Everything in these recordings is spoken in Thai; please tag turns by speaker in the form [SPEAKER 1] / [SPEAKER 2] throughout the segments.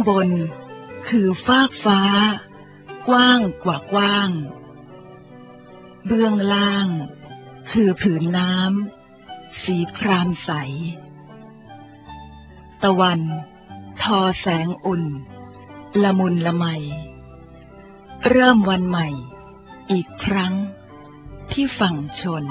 [SPEAKER 1] บนคือฟากฟ้ากว้างกว่ากว้างเบื้องล่างคือผืนน้ำสีครามใสตะวันทอแสงอุ่นละมุนละไมเริ่มวันใหม่อีกครั้งที่ฝั่งชน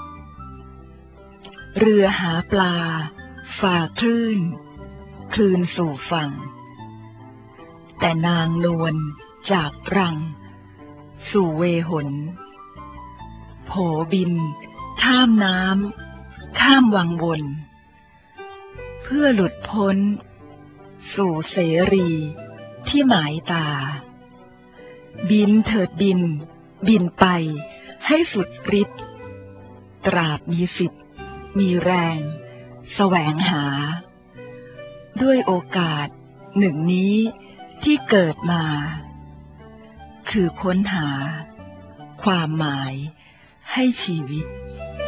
[SPEAKER 1] เรือหาปลาฝ่าคลื่นคืนสู่ฝั่งแต่นางนวลจากรังสู่เวหนโผบินข้ามน้ำข้ามวังวนเพื่อหลุดพ้นสู่เสรีที่หมายตาบินเถิดบินบินไปให้สุดฤทธิ์ตราบมีสิทธิ์มีแรงแสวงหาด้วยโอกาสหนึ่งนี้ที่เกิดมาคือค้นหาความหมายให้ชีวิต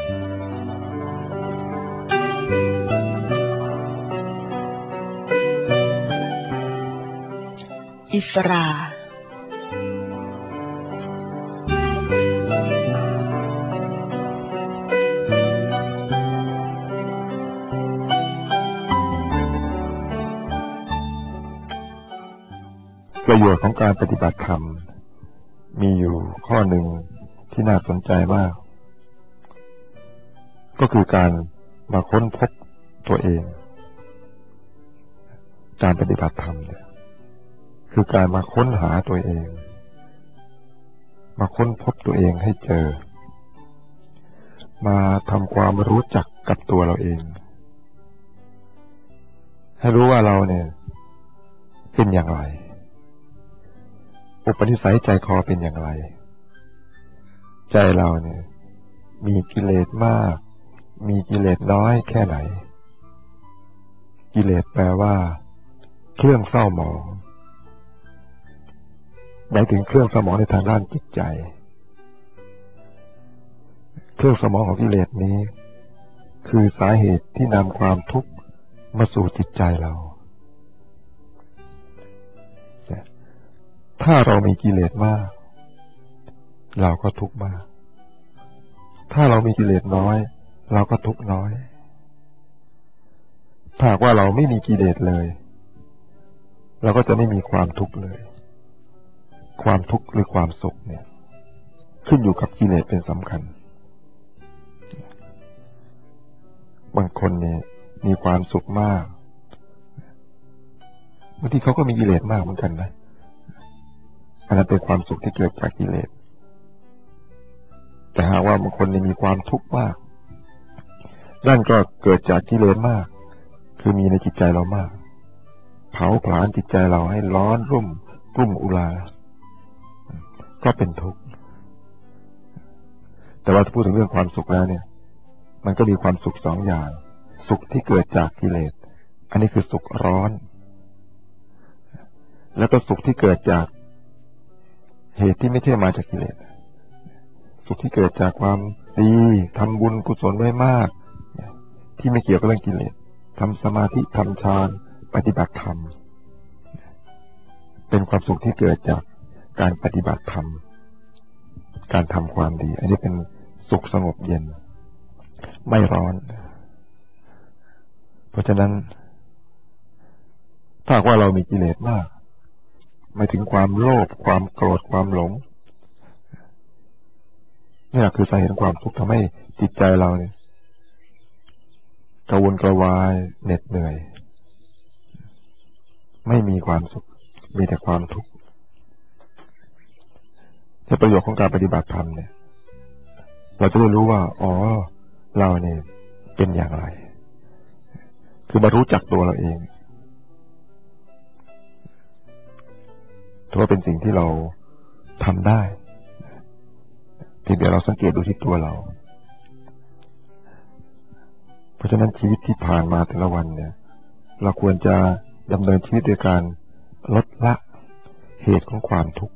[SPEAKER 1] อิสรา
[SPEAKER 2] ประโยชน์ของการปฏิบัติธรรมมีอยู่ข้อหนึ่งที่น่าสนใจมากก็คือการมาค้นพบตัวเองการปฏิบัติธรรมเนี่ยคือการมาค้นหาตัวเองมาค้นพบตัวเองให้เจอมาทำความรู้จักกับตัวเราเองให้รู้ว่าเราเนี่ยเป็นอย่างไรอุปนิสัยใจคอเป็นอย่างไรใจเราเนี่ยมีกิเลสมากมีกิเลสน้อยแค่ไหนกิเลสแปลว่าเครื่องเศร้าหมองหมายถึงเครื่องเศร้าหมองในทางด้านจิตใจเครื่องเศร้าหมองของกิเลสนี้คือสาเหตุที่นำความทุกข์มาสู่จิตใจเราถ้าเรามีกิเลสมากเราก็ทุกข์มากถ้าเรามีกิเลสน้อยเราก็ทุกข์น้อยถ้าหากว่าเราไม่มีกิเลสเลยเราก็จะไม่มีความทุกข์เลยความทุกข์หรือความสุขเนี่ยขึ้นอยู่กับกิเลสเป็นสำคัญบางคนเนี่ยมีความสุขมากบางทีเขาก็มีกิเลสมากเหมือนกันนะอันนั้นเป็นความสุขที่เกิดจากกิเลสแต่หากว่าบางคนมีความทุกข์มากนั่นก็เกิดจากกิเลสมากคือมีในจิตใจเรามากเผาผลาญจิตใจเราให้ร้อนรุ่มกลุ่มอุราก็เป็นทุกข์แต่ว่าถ้าพูดถึงเรื่องความสุขแล้วเนี่ยมันก็มีความสุขสองอย่างสุขที่เกิดจากกิเลสอันนี้คือสุขร้อนแล้วก็สุขที่เกิดจากเหตุที่ไม่ใช่มาจากกิเลสสุขที่เกิดจากความดีทำบุญกุศลไว้มากที่ไม่เกี่ยวกับเรื่องกิเลสทำสมาธิทำฌานปฏิบัติธรรมเป็นความสุขที่เกิดจากการปฏิบัติธรรมการทำความดีอันนี้เป็นสุขสงบเย็นไม่ร้อนเพราะฉะนั้นถ้าว่าเรามีกิเลสมากหมายถึงความโลภความโกรธความหลงนี่แหละคือสาเหตุของความทุกข์ทำให้จิตใจเราเนี่ยกระวนกระวายเหน็ดเหนื่อยไม่มีความสุขมีแต่ความทุกข์แต่ประโยชน์ของการปฏิบัติธรรมเนี่ยเราจะได้รู้ว่าอ๋อเราเนี่ยเป็นอย่างไรคือมารู้จักตัวเราเองถือว่าเป็นสิ่งที่เราทำได้เพียงแต่เราสังเกตดูที่ตัวเราเพราะฉะนั้นชีวิตที่ผ่านมาแต่ละวันเนี่ยเราควรจะดำเนินชีวิตด้วยการลดละเหตุของความทุกข์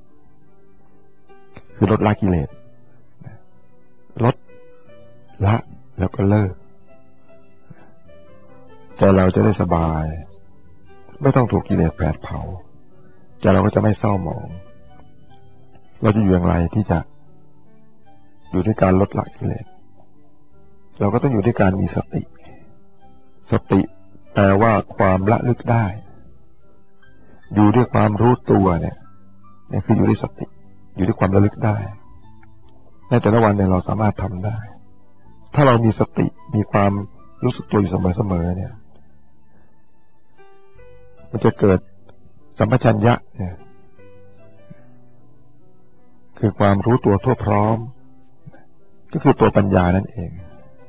[SPEAKER 2] คือลดละกิเลสลดละแล้วก็เลิกใจเราจะได้สบายไม่ต้องถูกกิเลสแผดเผาใจเราก็จะไม่เศร้าหมองเราจะอยู่อย่างไรที่จะอยู่ด้วยการลดละกิเลสเราก็ต้องอยู่ด้วยการมีสติสติแปลว่าความละลึกได้อยู่ด้วยความรู้ตัวเนี่ยคืออยู่ด้วยสติอยู่ด้วยความระลึกได้ในแต่ละวันเนี่ยเราสามารถทำได้ถ้าเรามีสติมีความรู้สึกตัวอยู่เสมอๆเนี่ยมันจะเกิดสัมปชัญญะเนี่ยคือความรู้ตัวทั่วพร้อมก็คือตัวปัญญานั่นเอง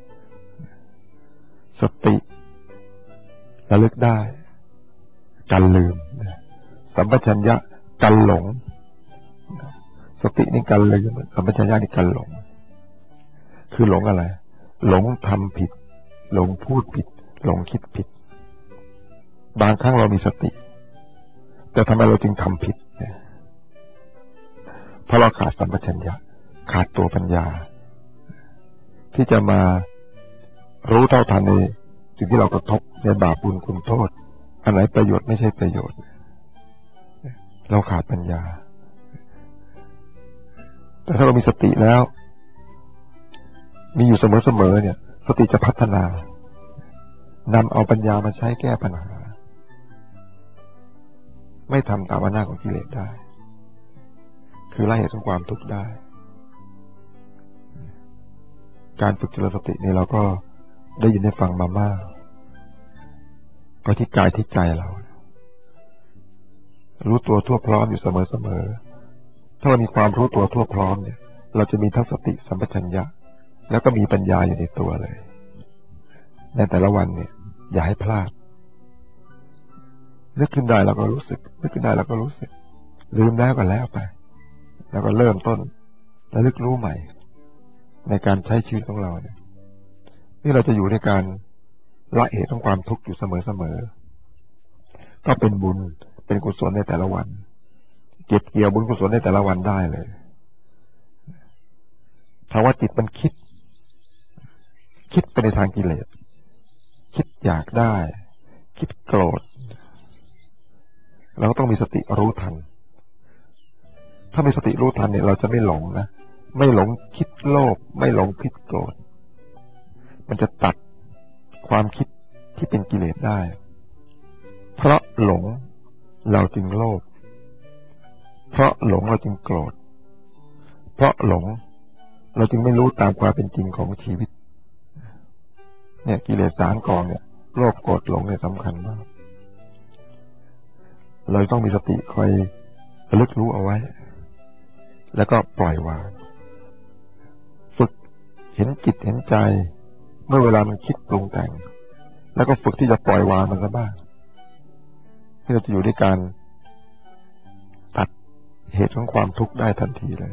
[SPEAKER 2] สติระลึกได้กันลืมสัมปชัญญะกันหลงสตินี่กันลืมสัมปชัญญะนี่กันหลงคือหลงอะไรหลงทำผิดหลงพูดผิดหลงคิดผิดบางครั้งเรามีสติแต่ทำไมเราจึงทำผิดเพราะเราขาดสัมปชัญญะขาดตัวปัญญาที่จะมารู้เท่าทันในสิ่งที่เรากระทบในบาปบุญคุณโทษอันไหนประโยชน์ไม่ใช่ประโยชน์เราขาดปัญญาแต่ถ้าเรามีสติแล้วมีอยู่เสมอๆเนี่ยสติจะพัฒนานำเอาปัญญามาใช้แก้ปัญหาไม่ทำตามอำนาจของกิเลสได้คือละเหตุของความทุกข์ได้การฝึกเจริญสตินี่เราก็ได้ยินได้ฟังมามากก็ที่กายที่ใจเรารู้ตัวทั่วพร้อมอยู่เสมอถ้าเรามีความรู้ตัวทั่วพร้อมเนี่ยเราจะมีทั้งสติสัมปชัญญะแล้วก็มีปัญญาอยู่ในตัวเลยในแต่ละวันเนี่ยอย่าให้พลาดนึกขึ้นได้เราก็รู้สึกนึกขึ้นได้เราก็รู้สึกลืมแล้วก็แล้วไปแล้วก็เริ่มต้นระลึกรู้ใหม่ในการใช้ชีวิตของเราเนี่ยนี่เราจะอยู่ในการละเหตุของความทุกข์อยู่เสมอก็เป็นบุญเป็นกุศลในแต่ละวันเก็บเกี่ยวบุญกุศลในแต่ละวันได้เลยถ้าว่าจิตมันคิดไปในทางกิเลสคิดอยากได้คิดโกรธเราก็ต้องมีสติรู้ทันถ้ามีสติรู้ทันเนี่ยเราจะไม่หลงนะไม่หลงคิดโลภไม่หลงคิดโกรธมันจะตัดความคิดที่เป็นกิเลสได้เพราะหลงเราจึงโลภเพราะหลงเราจึงโกรธเพราะหลงเราจึงไม่รู้ตามความเป็นจริงของชีวิตเนี่ยกิเลส3กองเนี่ยโลภโกรธหลงเนี่ยสำคัญมากเราต้องมีสติคอยระลึกรู้เอาไว้แล้วก็ปล่อยวางฝึกเห็นจิตเห็นใจเมื่อเวลามันคิดปรุงแต่งแล้วก็ฝึกที่จะปล่อยวางมันซะบ้างที่เราจะอยู่ด้วยการตัดเหตุของความทุกข์ได้ทันทีเลย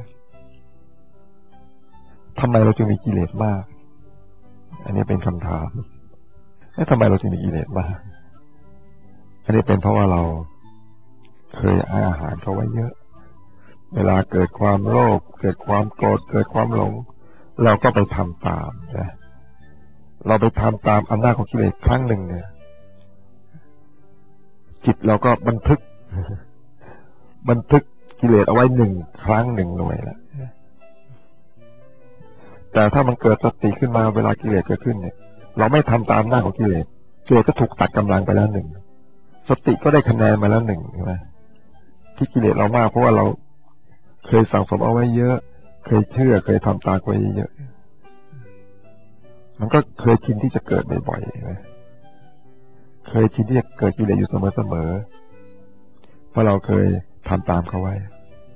[SPEAKER 2] ทำไมเราจึงมีกิเลสมากอันนี้เป็นคำถามแล้วทำไมเราจึงมีกิเลสมากอันนี้เป็นเพราะว่าเราเคยให้อาหารเขาไว้เยอะเวลาเกิดความโลภเกิดความโกรธเกิดความหลงเราก็ไปทำตามนะเราไปทำตามอำนาจของกิเลสครั้งหนึ่งเนี่ยจิตเราก็บันทึกกิเลสเอาไว้1 ครั้ง 1 หน่วยแล้วแต่ถ้ามันเกิดสติขึ้นมาเวลากิเลสเกิดขึ้นเนี่ยเราไม่ทำตามอำนาจของกิเลสก็ถูกตัดกำลังไปแล้ว1สติก็ได้คะแนนมาแล้ว1ใช่ไหมที่กิเลสเรามากเพราะว่าเราเคยสั่งสมเอาไว้เยอะเคยเชื่อเคยทำตามไว้เยอะมันก็เคยชินที่จะเกิดบ่อยๆนะเคยชินที่จะเกิดกิเลสอยู่เสมอเพราะเราเคยทำตามเขาไว้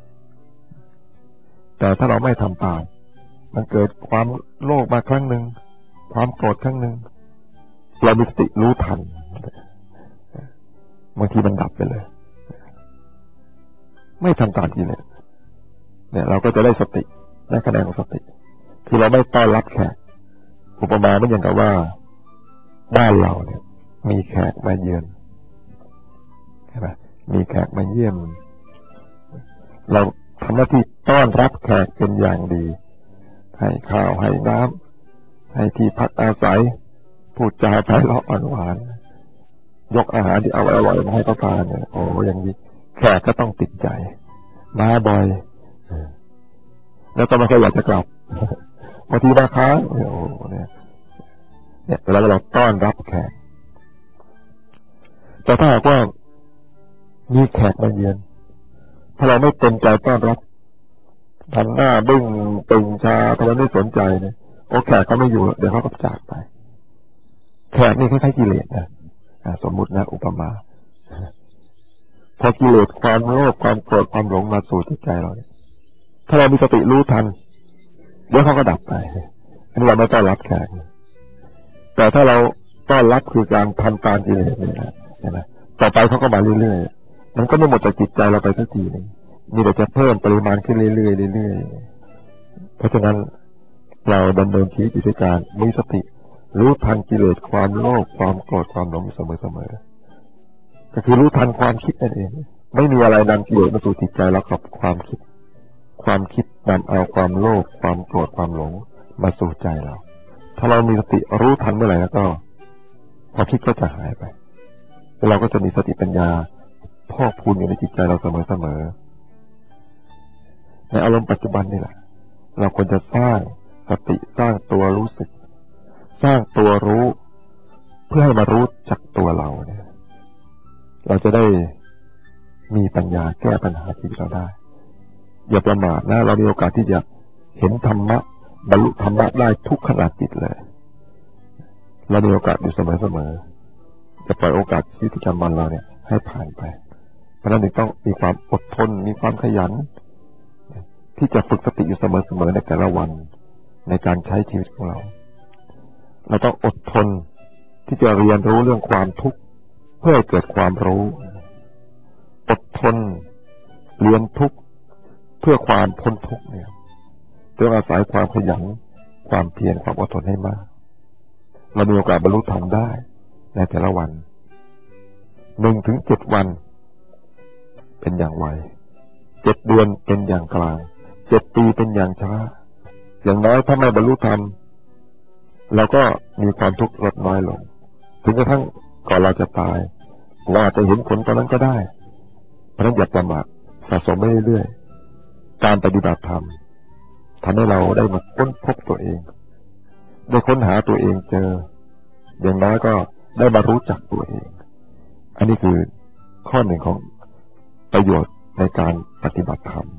[SPEAKER 2] แต่ถ้าเราไม่ทำตามมันเกิดความโลภมาครั้งหนึ่งความโกรธครั้งหนึ่งเรามีสติรู้ทันบางทีมันดับไปเลยไม่ทำตามกิเลสเนี่ยเราก็จะได้สติได้คะแนนของสติคือเราไม่ต้อนรับแขกอุปมาไม่อย่างกับว่าบ้านเราเนี่ยมีแขกมาเยือนใช่ไหมมีแขกมาเยี่ยมเราทำหน้าที่ต้อนรับแขกเป็นอย่างดีให้ข้าวให้น้ำให้ที่พักอาศัยพูดจาไพเราะอ่อนหวานยกอาหารที่อร่อยๆมาให้เขาทานเนี่ยโอ้อย่างนี้แขกก็ต้องติดใจมาบ่อยแล้วก็ไม่ค่อยอยากจะกลับบางทีมาค้างโอ้เนี่ยเวลาเราต้อนรับแขกแต่ถ้าหากว่ามีแขกมาเยือนถ้าเราไม่เต็มใจต้อนรับทำหน้าบึ้งตึงชาทำไมไม่สนใจเนี่ยโอ้แขกเขาไม่อยู่เดี๋ยวเขาก็จากไปแขกนี่คล้ายๆกิเลสนะสมมุตินะอุปมาพอกิเลสความโลภความโกรธความหลงมาสู่จิตใจเราเนี่ยถ้าเรามีสติรู้ทันเดี๋ยวเขาก็ดับไปอันนี้เราไม่ต้อนรับแขกแต่ถ้าเราต้อนรับคือการทำตามกิเลสนี่นะเห็นไหมต่อไปเขาก็มาเรื่อยๆมันก็ไม่หมดจากจิตใจเราไปสักทีนึงมีแต่จะเพิ่มปริมาณขึ้นเรื่อยๆเรื่อยๆเพราะฉะนั้นเราดำเนินชีวิตอยู่ด้วยการมีสติรู้ทันกิเลสความโลภความโกรธความหลงอยู่เสมอๆก็คือรู้ทันความคิดนั่นเองไม่มีอะไรนำกิเลสมาสู่จิตใจเรากับความคิดนำเอาความโลภความโกรธความหลงมาสู่ใจเราถ้าเรามีสติรู้ทันเมื่อไหร่แล้วก็ความคิดก็จะหายไปแล้วเราก็จะมีสติปัญญาพอกพูนอยู่ในจิตใจเราเสมอในอารมณ์ปัจจุบันนี่แหละเราควรจะสร้างสติสร้างตัวรู้สึกสร้างตัวรู้เพื่อให้มารู้จักตัวเราเนี่ยเราจะได้มีปัญญาแก้ปัญหาชีวิตเราได้อย่าประมาทนะเรามีโอกาสที่จะเห็นธรรมะบรรลุธรรมะได้ทุกขณะจิตเลยเรามีโอกาสอยู่เสมอจะปล่อยโอกาสชีวิตประจำวันเราเนี่ยให้ผ่านไปเพราะฉะนั้นต้องมีความอดทนมีความขยันที่จะฝึกสติอยู่เสมอในแต่ละวันในการใช้ชีวิตของเราต้องอดทนที่จะเรียนรู้เรื่องความทุกข์เพื่อให้เกิดความรู้อดทนเรียนทุกข์เพื่อความพ้นทุกข์เนี่ยต้องอาศัยความขยันความเพียรความอดทนให้มากเรามีโอกาสบรรลุธรรมได้ในแต่ละวัน1-7 วันเป็นอย่างไว7 เดือนเป็นอย่างกลาง7 ปีเป็นอย่างช้าอย่างน้อยถ้าไม่บรรลุธรรมเราก็มีความทุกข์ลดน้อยลงถึงกระทั่งก่อนเราจะตายเราอาจจะเห็นผลตอนนั้นก็ได้เพราะฉะนั้นอย่าประมาทสะสมไปเรื่อยๆการปฏิบัติธรรมทำให้เราได้มาค้นพบตัวเองได้ค้นหาตัวเองเจออย่างน้อยก็ได้มารู้จักตัวเองอันนี้คือข้อหนึ่งของประโยชน์ในการปฏิบัติธรรม